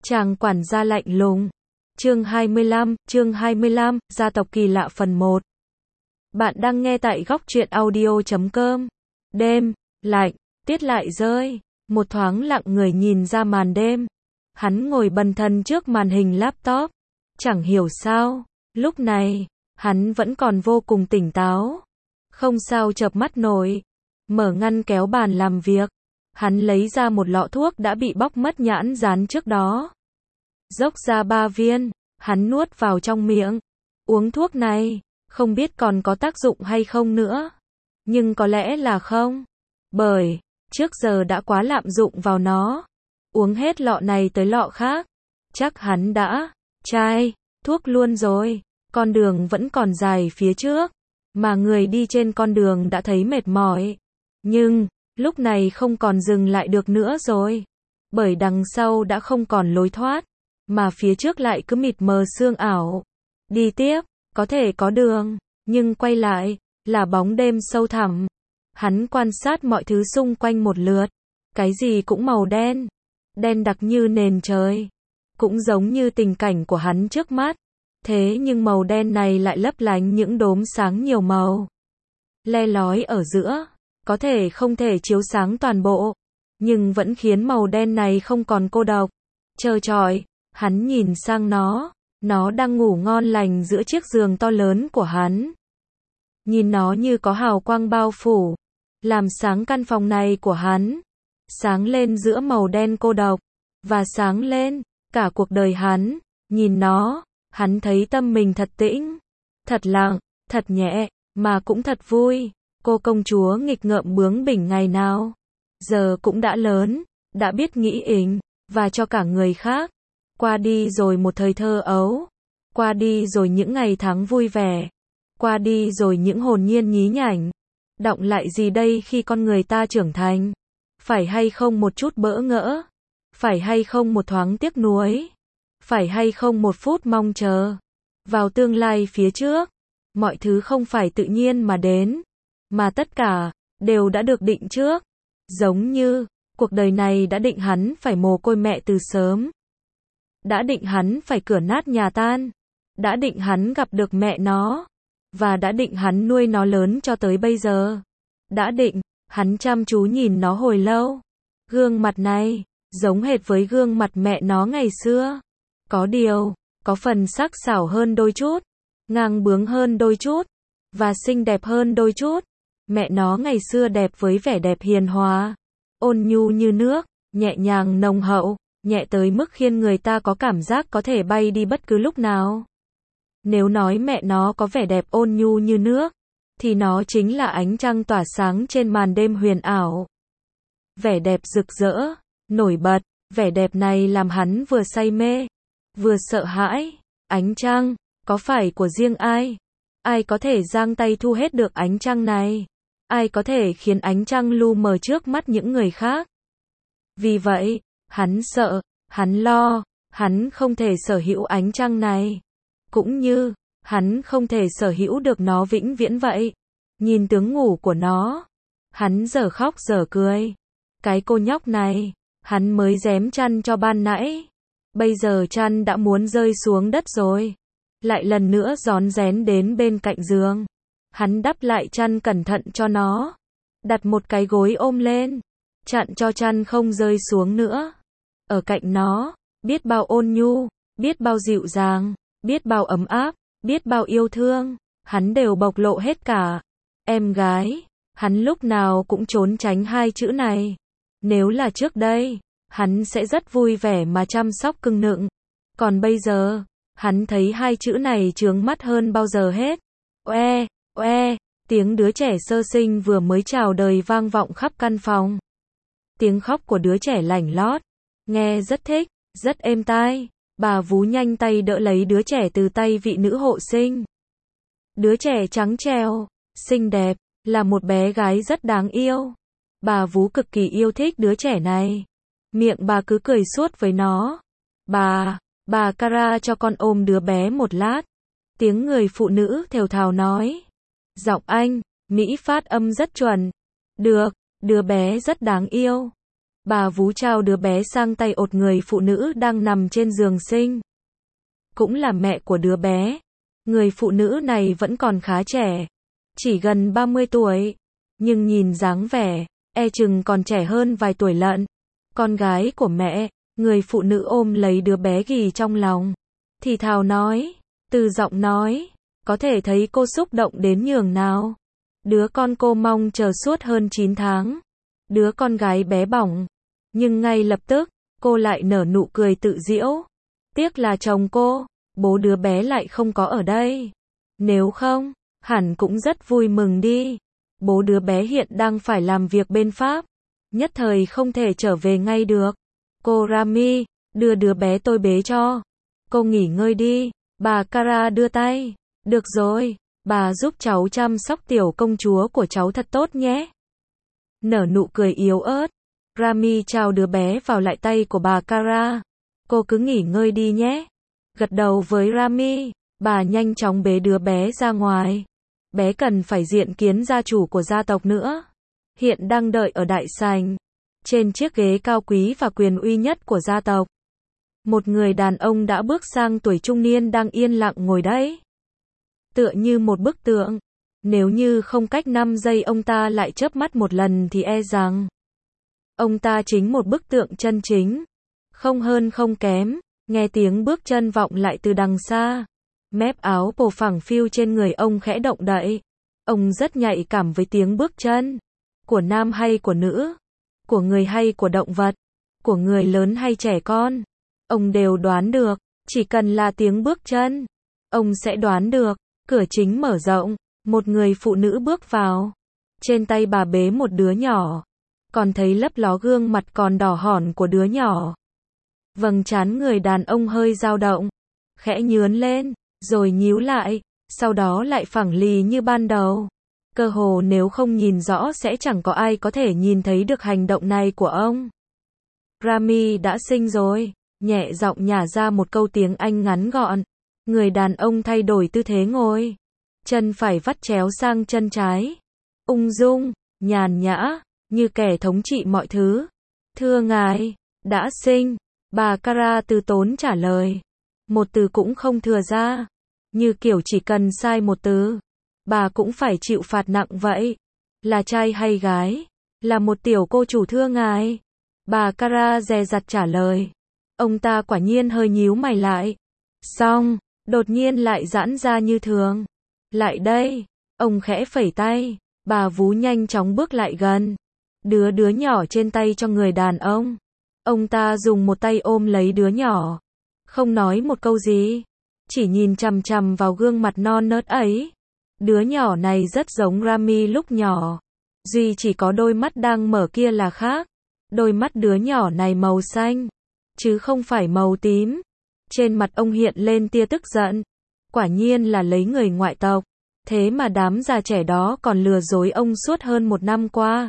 Chàng quản gia lạnh lùng. Chương 25, gia tộc kỳ lạ phần 1. Bạn đang nghe tại góc truyện audio.com. Đêm, lạnh, tiết lại rơi. Một thoáng lặng người nhìn ra màn đêm. Hắn ngồi bần thần trước màn hình laptop. Chẳng hiểu sao, lúc này, hắn vẫn còn vô cùng tỉnh táo. Không sao chợp mắt nổi. Mở ngăn kéo bàn làm việc. Hắn lấy ra một lọ thuốc đã bị bóc mất nhãn dán trước đó. Dốc ra 3 viên, hắn nuốt vào trong miệng. Uống thuốc này, không biết còn có tác dụng hay không nữa. Nhưng có lẽ là không. Bởi, trước giờ đã quá lạm dụng vào nó. Uống hết lọ này tới lọ khác. Chắc hắn đã chai thuốc luôn rồi. Con đường vẫn còn dài phía trước. Mà người đi trên con đường đã thấy mệt mỏi. Nhưng, lúc này không còn dừng lại được nữa rồi. Bởi đằng sau đã không còn lối thoát. Mà phía trước lại cứ mịt mờ sương ảo. Đi tiếp, có thể có đường. Nhưng quay lại, là bóng đêm sâu thẳm. Hắn quan sát mọi thứ xung quanh một lượt. Cái gì cũng màu đen. Đen đặc như nền trời. Cũng giống như tình cảnh của hắn trước mắt. Thế nhưng màu đen này lại lấp lánh những đốm sáng nhiều màu. Le lói ở giữa. Có thể không thể chiếu sáng toàn bộ. Nhưng vẫn khiến màu đen này không còn cô độc. Trơ trọi. Hắn nhìn sang nó đang ngủ ngon lành giữa chiếc giường to lớn của hắn. Nhìn nó như có hào quang bao phủ, làm sáng căn phòng này của hắn. Sáng lên giữa màu đen cô độc, và sáng lên, cả cuộc đời hắn. Nhìn nó, hắn thấy tâm mình thật tĩnh, thật lặng, thật nhẹ, mà cũng thật vui. Cô công chúa nghịch ngợm bướng bỉnh ngày nào, giờ cũng đã lớn, đã biết nghĩ ỉnh, và cho cả người khác. Qua đi rồi một thời thơ ấu. Qua đi rồi những ngày tháng vui vẻ. Qua đi rồi những hồn nhiên nhí nhảnh. Đọng lại gì đây khi con người ta trưởng thành? Phải hay không một chút bỡ ngỡ? Phải hay không một thoáng tiếc nuối? Phải hay không một phút mong chờ? Vào tương lai phía trước. Mọi thứ không phải tự nhiên mà đến. Mà tất cả, đều đã được định trước. Giống như, cuộc đời này đã định hắn phải mồ côi mẹ từ sớm. Đã định hắn phải cửa nát nhà tan. Đã định hắn gặp được mẹ nó. Và đã định hắn nuôi nó lớn cho tới bây giờ. Đã định, hắn chăm chú nhìn nó hồi lâu. Gương mặt này, giống hệt với gương mặt mẹ nó ngày xưa. Có điều, có phần sắc sảo hơn đôi chút. Ngang bướng hơn đôi chút. Và xinh đẹp hơn đôi chút. Mẹ nó ngày xưa đẹp với vẻ đẹp hiền hòa. Ôn nhu như nước, nhẹ nhàng nồng hậu. Nhẹ tới mức khiến người ta có cảm giác có thể bay đi bất cứ lúc nào. Nếu nói mẹ nó có vẻ đẹp ôn nhu như nước, thì nó chính là ánh trăng tỏa sáng trên màn đêm huyền ảo. Vẻ đẹp rực rỡ, nổi bật, vẻ đẹp này làm hắn vừa say mê, vừa sợ hãi. Ánh trăng, có phải của riêng ai? Ai có thể giang tay thu hết được ánh trăng này? Ai có thể khiến ánh trăng lu mờ trước mắt những người khác? Vì vậy, hắn sợ, hắn lo, hắn không thể sở hữu ánh trăng này. Cũng như, hắn không thể sở hữu được nó vĩnh viễn vậy. Nhìn tướng ngủ của nó, hắn dở khóc dở cười. Cái cô nhóc này, hắn mới dém chăn cho ban nãy. Bây giờ chăn đã muốn rơi xuống đất rồi. Lại lần nữa rón rén đến bên cạnh giường. Hắn đắp lại chăn cẩn thận cho nó. Đặt một cái gối ôm lên. Chặn cho chăn không rơi xuống nữa. Ở cạnh nó, biết bao ôn nhu, biết bao dịu dàng, biết bao ấm áp, biết bao yêu thương, hắn đều bộc lộ hết cả. Em gái, hắn lúc nào cũng trốn tránh hai chữ này. Nếu là trước đây, hắn sẽ rất vui vẻ mà chăm sóc cưng nựng. Còn bây giờ, hắn thấy hai chữ này chướng mắt hơn bao giờ hết. Oe, oe, tiếng đứa trẻ sơ sinh vừa mới chào đời vang vọng khắp căn phòng. Tiếng khóc của đứa trẻ lảnh lót. Nghe rất thích, rất êm tai. Bà vú nhanh tay đỡ lấy đứa trẻ từ tay vị nữ hộ sinh. Đứa trẻ trắng trẻo, xinh đẹp, là một bé gái rất đáng yêu. Bà vú cực kỳ yêu thích đứa trẻ này. Miệng bà cứ cười suốt với nó. Bà Cara cho con ôm đứa bé một lát. Tiếng người phụ nữ thều thào nói. Giọng Anh, Mỹ phát âm rất chuẩn. Được, đứa bé rất đáng yêu. Bà vú trao đứa bé sang tay một người phụ nữ đang nằm trên giường sinh. Cũng là mẹ của đứa bé. Người phụ nữ này vẫn còn khá trẻ, chỉ gần 30 tuổi, nhưng nhìn dáng vẻ, chừng còn trẻ hơn vài tuổi lận. Con gái của mẹ, người phụ nữ ôm lấy đứa bé ghì trong lòng, thì thào nói, từ giọng nói, có thể thấy cô xúc động đến nhường nào. Đứa con cô mong chờ suốt hơn 9 tháng. Đứa con gái bé bỏng. Nhưng ngay lập tức, cô lại nở nụ cười tự giễu. Tiếc là chồng cô, bố đứa bé lại không có ở đây. Nếu không, hẳn cũng rất vui mừng đi. Bố đứa bé hiện đang phải làm việc bên Pháp. Nhất thời không thể trở về ngay được. Cô Rami, đưa đứa bé tôi bế cho. Cô nghỉ ngơi đi. Bà Kara đưa tay. Được rồi, bà giúp cháu chăm sóc tiểu công chúa của cháu thật tốt nhé. Nở nụ cười yếu ớt, Rami trao đứa bé vào lại tay của bà Kara. Cô cứ nghỉ ngơi đi nhé. Gật đầu với Rami, bà nhanh chóng bế đứa bé ra ngoài. Bé cần phải diện kiến gia chủ của gia tộc nữa. Hiện đang đợi ở đại sảnh, trên chiếc ghế cao quý và quyền uy nhất của gia tộc. Một người đàn ông đã bước sang tuổi trung niên đang yên lặng ngồi đấy. Tựa như một bức tượng. Nếu như không cách 5 giây ông ta lại chớp mắt một lần thì rằng ông ta chính một bức tượng chân chính. Không hơn không kém. Nghe tiếng bước chân vọng lại từ đằng xa. Mép áo bồ phẳng phiu trên người ông khẽ động đậy. Ông rất nhạy cảm với tiếng bước chân. Của nam hay của nữ. Của người hay của động vật. Của người lớn hay trẻ con. Ông đều đoán được. Chỉ cần là tiếng bước chân, ông sẽ đoán được. Cửa chính mở rộng. Một người phụ nữ bước vào. Trên tay bà bế một đứa nhỏ. Còn thấy lấp ló gương mặt còn đỏ hòn của đứa nhỏ. Vầng trán người đàn ông hơi dao động. Khẽ nhướn lên, rồi nhíu lại. Sau đó lại phẳng lì như ban đầu. Cơ hồ nếu không nhìn rõ sẽ chẳng có ai có thể nhìn thấy được hành động này của ông. Rami đã sinh rồi. Nhẹ giọng nhả ra một câu tiếng Anh ngắn gọn. Người đàn ông thay đổi tư thế ngồi. Chân phải vắt chéo sang chân trái. Ung dung, nhàn nhã, như kẻ thống trị mọi thứ. Thưa ngài, đã sinh. Bà Kara từ tốn trả lời. Một từ cũng không thừa ra. Như kiểu chỉ cần sai một từ, bà cũng phải chịu phạt nặng vậy. Là trai hay gái? Là một tiểu cô chủ thưa ngài. Bà Kara dè dặt trả lời. Ông ta quả nhiên hơi nhíu mày lại. Xong, đột nhiên lại giãn ra như thường. Lại đây, ông khẽ phẩy tay, bà vú nhanh chóng bước lại gần. Đứa nhỏ trên tay cho người đàn ông. Ông ta dùng một tay ôm lấy đứa nhỏ. Không nói một câu gì. Chỉ nhìn chằm chằm vào gương mặt non nớt ấy. Đứa nhỏ này rất giống Rami lúc nhỏ. Duy chỉ có đôi mắt đang mở kia là khác. Đôi mắt đứa nhỏ này màu xanh, chứ không phải màu tím. Trên mặt ông hiện lên tia tức giận. Quả nhiên là lấy người ngoại tộc. Thế mà đám già trẻ đó còn lừa dối ông suốt hơn 1 năm qua.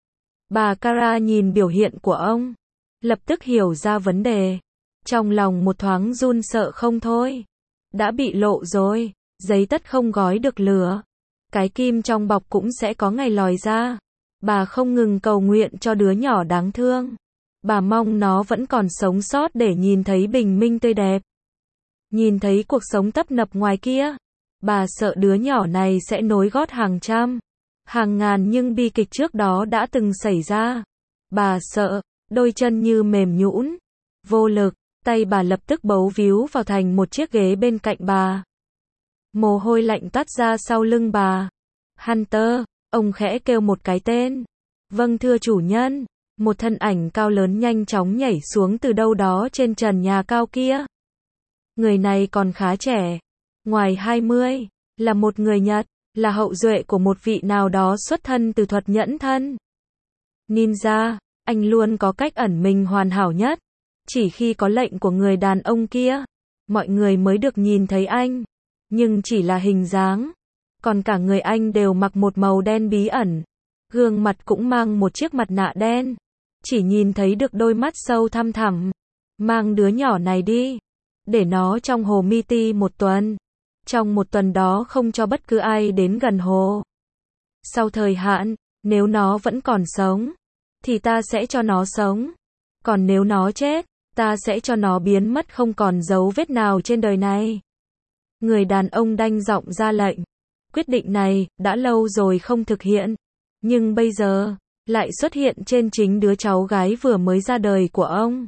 Bà Kara nhìn biểu hiện của ông, lập tức hiểu ra vấn đề. Trong lòng một thoáng run sợ không thôi. Đã bị lộ rồi, giấy tất không gói được lửa. Cái kim trong bọc cũng sẽ có ngày lòi ra. Bà không ngừng cầu nguyện cho đứa nhỏ đáng thương. Bà mong nó vẫn còn sống sót để nhìn thấy bình minh tươi đẹp. Nhìn thấy cuộc sống tấp nập ngoài kia. Bà sợ đứa nhỏ này sẽ nối gót hàng trăm, hàng ngàn nhưng bi kịch trước đó đã từng xảy ra. Bà sợ, đôi chân như mềm nhũn, vô lực, tay bà lập tức bấu víu vào thành một chiếc ghế bên cạnh bà. Mồ hôi lạnh toát ra sau lưng bà. Hunter, ông khẽ kêu một cái tên. Vâng thưa chủ nhân. Một thân ảnh cao lớn nhanh chóng nhảy xuống từ đâu đó trên trần nhà cao kia. Người này còn khá trẻ, ngoài 20, là một người Nhật, là hậu duệ của một vị nào đó xuất thân từ thuật nhẫn thân. Ninja, anh luôn có cách ẩn mình hoàn hảo nhất. Chỉ khi có lệnh của người đàn ông kia, mọi người mới được nhìn thấy anh. Nhưng chỉ là hình dáng. Còn cả người anh đều mặc một màu đen bí ẩn. Gương mặt cũng mang một chiếc mặt nạ đen. Chỉ nhìn thấy được đôi mắt sâu thăm thẳm. Mang đứa nhỏ này đi. Để nó trong hồ Miti 1 tuần. Trong 1 tuần đó không cho bất cứ ai đến gần hồ. Sau thời hạn, nếu nó vẫn còn sống, thì ta sẽ cho nó sống. Còn nếu nó chết, ta sẽ cho nó biến mất không còn dấu vết nào trên đời này. Người đàn ông đanh giọng ra lệnh. Quyết định này, đã lâu rồi không thực hiện. Nhưng bây giờ, lại xuất hiện trên chính đứa cháu gái vừa mới ra đời của ông.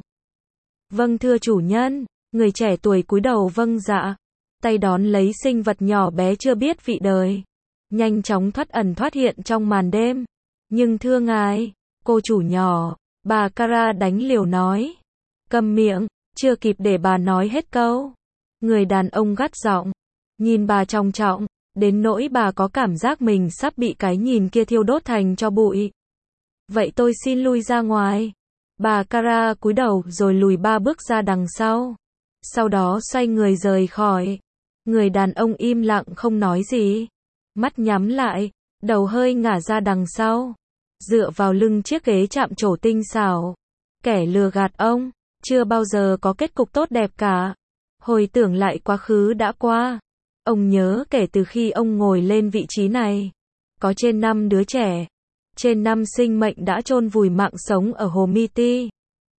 Vâng thưa chủ nhân, người trẻ tuổi cúi đầu vâng dạ. Tay đón lấy sinh vật nhỏ bé chưa biết vị đời. Nhanh chóng thoát ẩn thoát hiện trong màn đêm. Nhưng thưa ngài, cô chủ nhỏ, bà Kara đánh liều nói. Câm miệng, chưa kịp để bà nói hết câu. Người đàn ông gắt giọng, nhìn bà trọng trọng, đến nỗi bà có cảm giác mình sắp bị cái nhìn kia thiêu đốt thành tro bụi. Vậy tôi xin lui ra ngoài. Bà Kara cúi đầu rồi lùi 3 bước ra đằng sau. Sau đó xoay người rời khỏi. Người đàn ông im lặng không nói gì. Mắt nhắm lại, đầu hơi ngả ra đằng sau. Dựa vào lưng chiếc ghế chạm trổ tinh xảo. Kẻ lừa gạt ông, chưa bao giờ có kết cục tốt đẹp cả. Hồi tưởng lại quá khứ đã qua. Ông nhớ kể từ khi ông ngồi lên vị trí này. Có trên 5 đứa trẻ. Trên 5 sinh mệnh đã chôn vùi mạng sống ở Hồ Miti.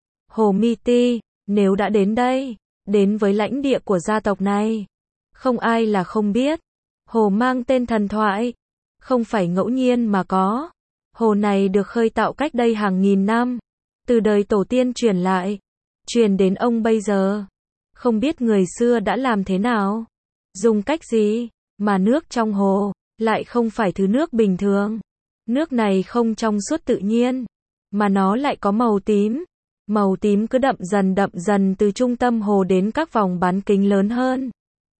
Hồ Miti, nếu đã đến đây, đến với lãnh địa của gia tộc này, không ai là không biết. Hồ mang tên thần thoại, không phải ngẫu nhiên mà có. Hồ này được khơi tạo cách đây hàng nghìn năm, từ đời tổ tiên truyền lại, truyền đến ông bây giờ. Không biết người xưa đã làm thế nào, dùng cách gì, mà nước trong hồ lại không phải thứ nước bình thường. Nước này không trong suốt tự nhiên, mà nó lại có màu tím. Màu tím cứ đậm dần từ trung tâm hồ đến các vòng bán kính lớn hơn.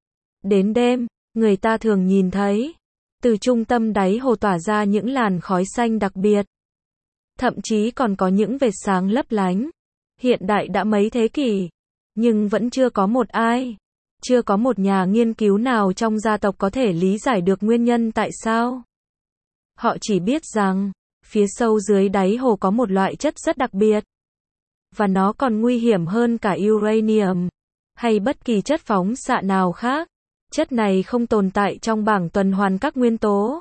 Đến đêm, người ta thường nhìn thấy, từ trung tâm đáy hồ tỏa ra những làn khói xanh đặc biệt. Thậm chí còn có những vệt sáng lấp lánh. Hiện đại đã mấy thế kỷ, nhưng vẫn chưa có một ai, chưa có một nhà nghiên cứu nào trong gia tộc có thể lý giải được nguyên nhân tại sao. Họ chỉ biết rằng, phía sâu dưới đáy hồ có một loại chất rất đặc biệt. Và nó còn nguy hiểm hơn cả uranium, hay bất kỳ chất phóng xạ nào khác. Chất này không tồn tại trong bảng tuần hoàn các nguyên tố.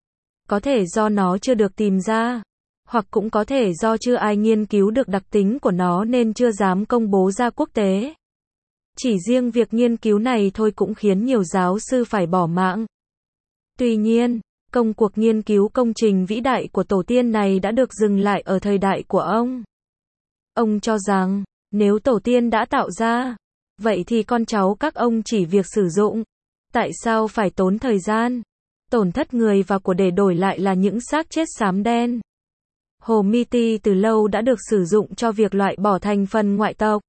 Có thể do nó chưa được tìm ra, hoặc cũng có thể do chưa ai nghiên cứu được đặc tính của nó nên chưa dám công bố ra quốc tế. Chỉ riêng việc nghiên cứu này thôi cũng khiến nhiều giáo sư phải bỏ mạng. Tuy nhiên, công cuộc nghiên cứu công trình vĩ đại của tổ tiên này đã được dừng lại ở thời đại của ông. Ông cho rằng, nếu tổ tiên đã tạo ra, vậy thì con cháu các ông chỉ việc sử dụng. Tại sao phải tốn thời gian, tổn thất người và của để đổi lại là những xác chết xám đen? Hồ Miti từ lâu đã được sử dụng cho việc loại bỏ thành phần ngoại tộc,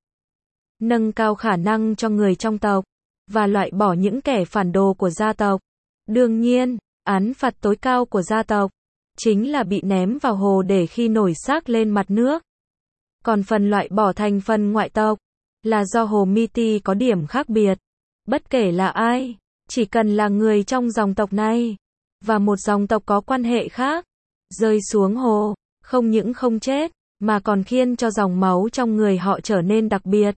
nâng cao khả năng cho người trong tộc, và loại bỏ những kẻ phản đồ của gia tộc. Đương nhiên, án phạt tối cao của gia tộc chính là bị ném vào hồ để khi nổi xác lên mặt nước. Còn phần loại bỏ thành phần ngoại tộc là do Hồ Miti có điểm khác biệt. Bất kể là ai, chỉ cần là người trong dòng tộc này và một dòng tộc có quan hệ khác rơi xuống hồ, không những không chết, mà còn khiến cho dòng máu trong người họ trở nên đặc biệt.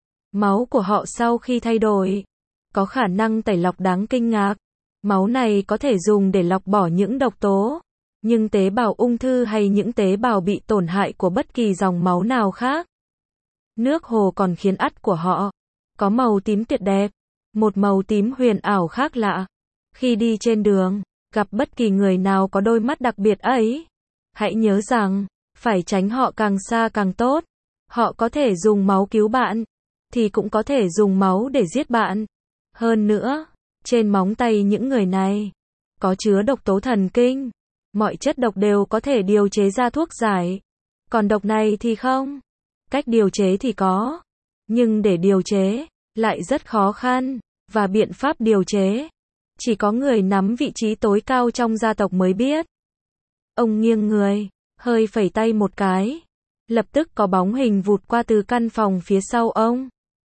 Máu của họ sau khi thay đổi có khả năng tẩy lọc đáng kinh ngạc. Máu này có thể dùng để lọc bỏ những độc tố, nhưng tế bào ung thư hay những tế bào bị tổn hại của bất kỳ dòng máu nào khác. Nước hồ còn khiến ắt của họ có màu tím tuyệt đẹp, một màu tím huyền ảo khác lạ. Khi đi trên đường, gặp bất kỳ người nào có đôi mắt đặc biệt ấy, hãy nhớ rằng, phải tránh họ càng xa càng tốt. Họ có thể dùng máu cứu bạn, thì cũng có thể dùng máu để giết bạn. Hơn nữa, trên móng tay những người này có chứa độc tố thần kinh. Mọi chất độc đều có thể điều chế ra thuốc giải. Còn độc này thì không. Cách điều chế thì có, nhưng để điều chế lại rất khó khăn, và biện pháp điều chế chỉ có người nắm vị trí tối cao trong gia tộc mới biết. Ông nghiêng người, hơi phẩy tay một cái. Lập tức có bóng hình vụt qua từ căn phòng phía sau ông.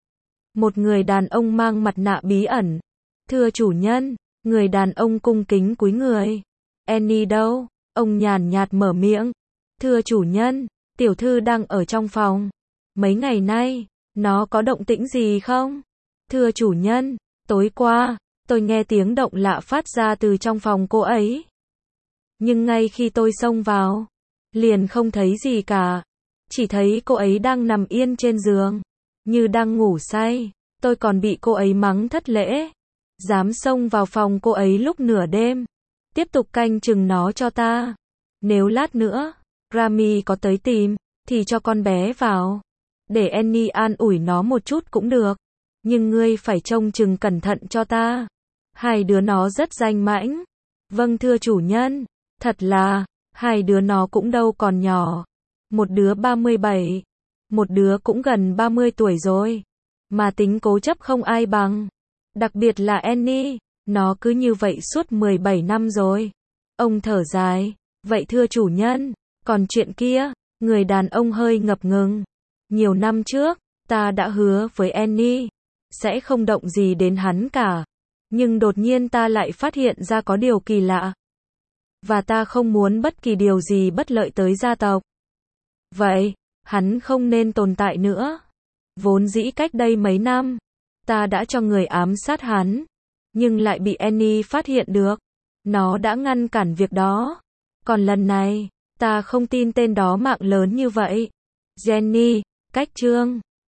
Một người đàn ông mang mặt nạ bí ẩn. Thưa chủ nhân, người đàn ông cung kính cúi người. Annie đâu? Ông nhàn nhạt mở miệng. Thưa chủ nhân, tiểu thư đang ở trong phòng. Mấy ngày nay, nó có động tĩnh gì không? Thưa chủ nhân, tối qua, tôi nghe tiếng động lạ phát ra từ trong phòng cô ấy. Nhưng ngay khi tôi xông vào, liền không thấy gì cả. Chỉ thấy cô ấy đang nằm yên trên giường, như đang ngủ say. Tôi còn bị cô ấy mắng thất lễ. Dám xông vào phòng cô ấy lúc nửa đêm. Tiếp tục canh chừng nó cho ta. Nếu lát nữa, Rami có tới tìm, thì cho con bé vào. Để Annie an ủi nó một chút cũng được. Nhưng ngươi phải trông chừng cẩn thận cho ta. Hai đứa nó rất danh mãnh. Vâng thưa chủ nhân. Thật là, hai đứa nó cũng đâu còn nhỏ. Một đứa 37, một đứa cũng gần 30 tuổi rồi. Mà tính cố chấp không ai bằng. Đặc biệt là Annie, nó cứ như vậy suốt 17 năm rồi. Ông thở dài, vậy thưa chủ nhân, còn chuyện kia, người đàn ông hơi ngập ngừng. Nhiều năm trước, ta đã hứa với Annie, sẽ không động gì đến hắn cả. Nhưng đột nhiên ta lại phát hiện ra có điều kỳ lạ. Và ta không muốn bất kỳ điều gì bất lợi tới gia tộc. Vậy, hắn không nên tồn tại nữa. Vốn dĩ cách đây mấy năm, ta đã cho người ám sát hắn, nhưng lại bị Annie phát hiện được. Nó đã ngăn cản việc đó. Còn lần này, ta không tin tên đó mạng lớn như vậy. Jenny, cách chương